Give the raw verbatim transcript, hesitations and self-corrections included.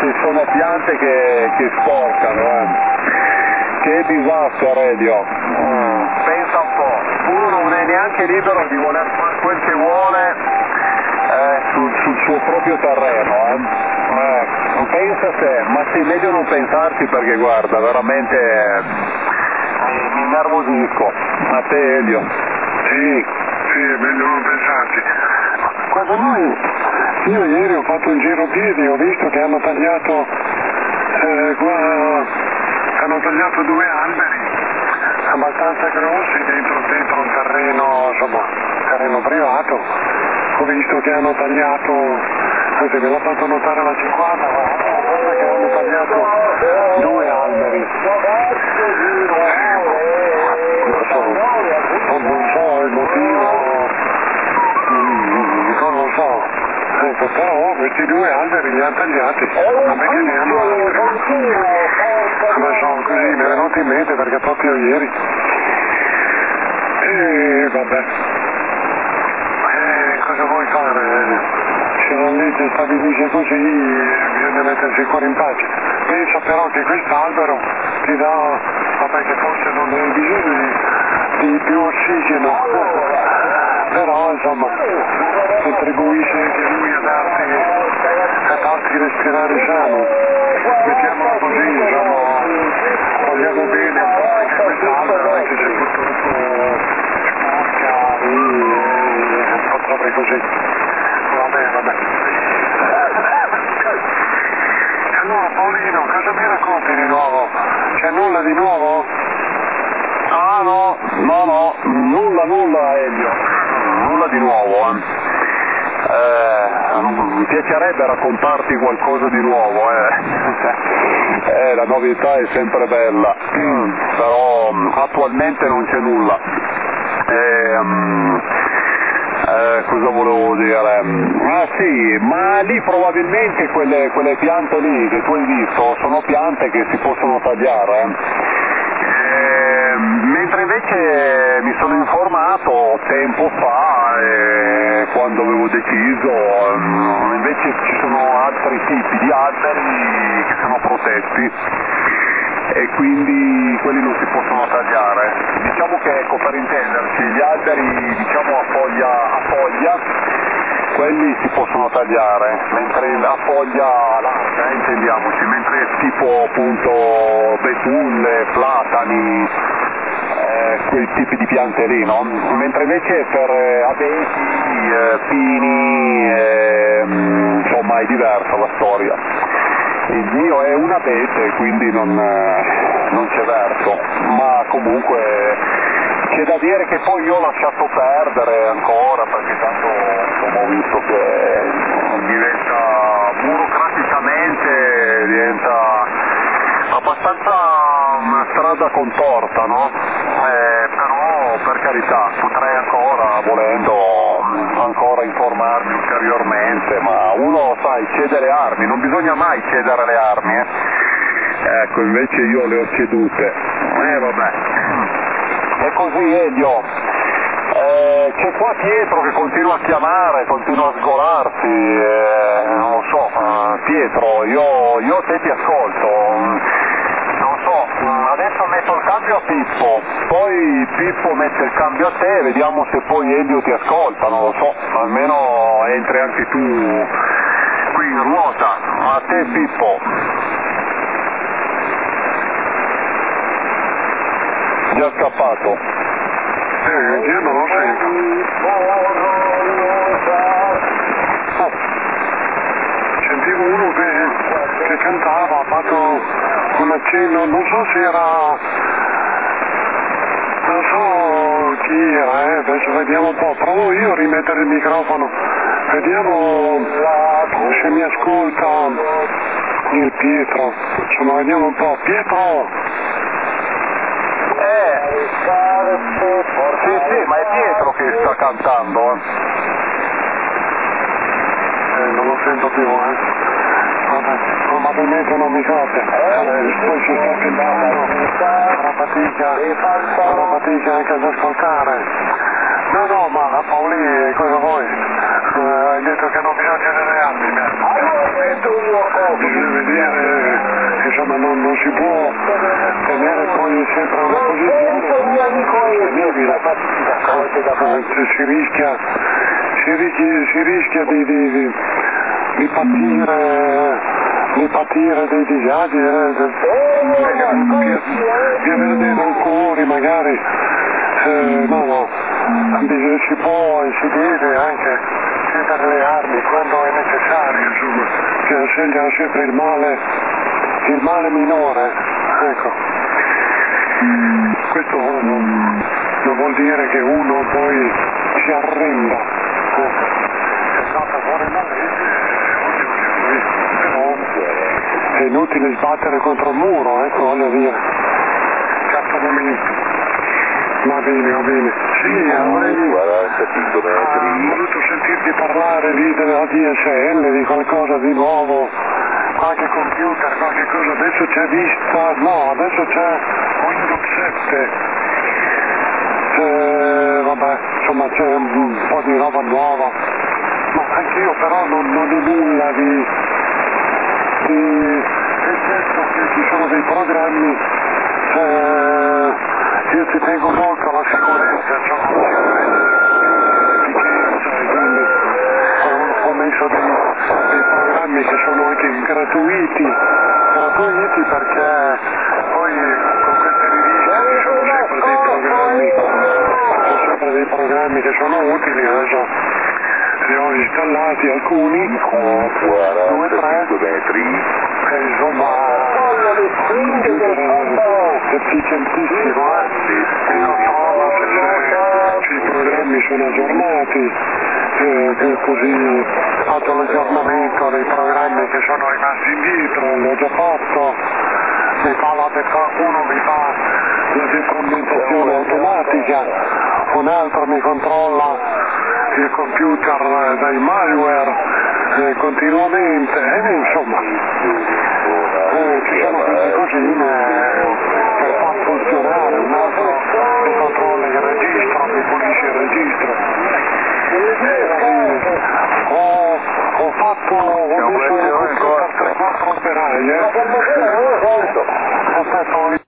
ragazzi, sono piante che, che sporcano, eh. Che disastro, Elio. Mm. Pensa un po', uno non è neanche libero di voler fare quel che vuole eh, sul, sul suo proprio terreno, eh. Eh, pensa a te, ma sì, meglio non pensarci perché guarda, veramente eh, mi, mi innervosisco. A te, Elio. Sì, sì, è meglio non pensarci. Guarda, noi, io ieri ho fatto un giro piedi, ho visto che hanno tagliato, eh, qua, hanno tagliato due alberi abbastanza grossi dentro, dentro un terreno, insomma, terreno privato. Ho visto che hanno tagliato, anzi me l'ha fatto notare la cinquanta, guarda che hanno tagliato due alberi. Non so, non so il motivo, non lo so, ecco, però questi due alberi li hanno tagliati, a me che ne hanno altri. Adesso così mi è venuto in mente perché proprio ieri. E vabbè. E cosa vuoi fare? Se la legge stabilisce così bisogna mettersi il cuore in pace. Penso però che quest'albero ti dà, vabbè che forse non hai bisogno di, di più ossigeno, però insomma contribuisce anche lui a darti, a farti respirare sano. Mettiamola così, insomma, vogliamo bene un po' anche quest'albero, anche se purtroppo sporca e un po' proprio così. Vabbè, vabbè. E allora Paolino, cosa mi racconti di nuovo? C'è nulla di nuovo? Ah no, no, no, nulla, nulla Elio, nulla di nuovo. Eh. Eh, mi piacerebbe raccontarti qualcosa di nuovo, eh. eh, la novità è sempre bella, però attualmente non c'è nulla. Eh, um, Eh, cosa volevo dire? Ah sì, ma lì probabilmente quelle, quelle piante lì che tu hai visto sono piante che si possono tagliare. Eh, mentre invece mi sono informato tempo fa, eh, quando avevo deciso, eh, invece ci sono altri tipi di alberi che sono protetti e quindi quelli non si possono tagliare. Diciamo che, ecco, per intenderci, gli alberi diciamo a foglia, a foglia quelli si possono tagliare, mentre a foglia larga, eh, intendiamoci, mentre tipo appunto betulle, platani, eh, quei tipi di piante lì, no? Mentre invece per eh, abeti, eh, pini, eh, insomma è diversa la storia. Il mio è un abete, quindi non, non c'è verso, ma comunque c'è da dire che poi io ho lasciato perdere ancora, perché tanto insomma, ho visto che diventa burocraticamente, diventa abbastanza una strada contorta, no? Eh, però per carità potrei ancora, volendo, ancora informarmi ulteriormente, ma uno, sai, cede le armi, non bisogna mai cedere le armi, eh? Ecco, invece io le ho cedute. Eh vabbè. E così Elio, eh, c'è qua Pietro che continua a chiamare, continua a sgolarsi, eh, non lo so, eh, Pietro, io, io te ti ascolto, non so, adesso metto il cambio a Pippo, poi Pippo mette il cambio a te, vediamo se poi Elio ti ascolta, non lo so, almeno entri anche tu qui in ruota. A te Pippo. Già scappato. Eh, io non lo sento. Oh. Sentivo uno che, che cantava, ha fatto un accenno, non so se era, non so chi era, eh, adesso vediamo un po', provo io a rimettere il microfono, vediamo se mi ascolta il Pietro, insomma vediamo un po', Pietro! Eh, sì, sì, ma è Pietro che sta cantando. Eh, non lo sento più, eh. Vabbè, probabilmente non mi copia. Eh, poi si sta filmando, farà fatica, farà fatica anche ad ascoltare. No, no, ma Paoli, cosa vuoi? Eh, hai detto che non bisogna delle armi, bisogna vedere sempre una posizione insostenibile, eh, si rischia, si rischia, si rischia di, di, di, di patire, di patire dei disagi, di, di, di avere dei rancori magari, eh, no no, si può e si deve anche chiedere le armi quando è necessario, insomma, che scegliano sempre il male, il male minore, ecco. Questo non, non vuol dire che uno poi si arrenda, ecco. È stata fuori la legge, però è inutile sbattere contro il muro, ecco, voglio dire. Certo momento. Va bene, va bene. Sì, avrei ah, voluto sentirti parlare lì della D S L, di qualcosa di nuovo, qualche computer, qualche cosa. Adesso c'è Vista, no, adesso c'è Windows sette. Eh, vabbè, insomma c'è un po' di roba nuova. Ma anch'io però non, non ho nulla di... di... eccetto che ci sono dei programmi... Eh, io ci tengo molto alla sicurezza, cioè alla sicurezza, e quindi ho, ho messo dei, dei programmi che sono anche gratuiti, gratuiti perché poi con queste riviste ci sono sempre dei programmi, ci sono sempre dei programmi che sono utili, adesso ne ho installati alcuni, due, tre, e insomma efficientissimo, eh? Mi controlla se, se i programmi sono aggiornati, eh, così faccio l'aggiornamento dei programmi che sono rimasti indietro, l'ho già fatto, mi fa la defra- uno mi fa la deframmentazione automatica, un altro mi controlla il computer dai malware eh, continuamente, e eh, insomma eh, ci sono queste cosine per far funzionare, un altro mi controlla il registro, mi pulisce il registro. Eh, ho, ho fatto, ho messo il computer tre quattro operai, eh. Aspetta,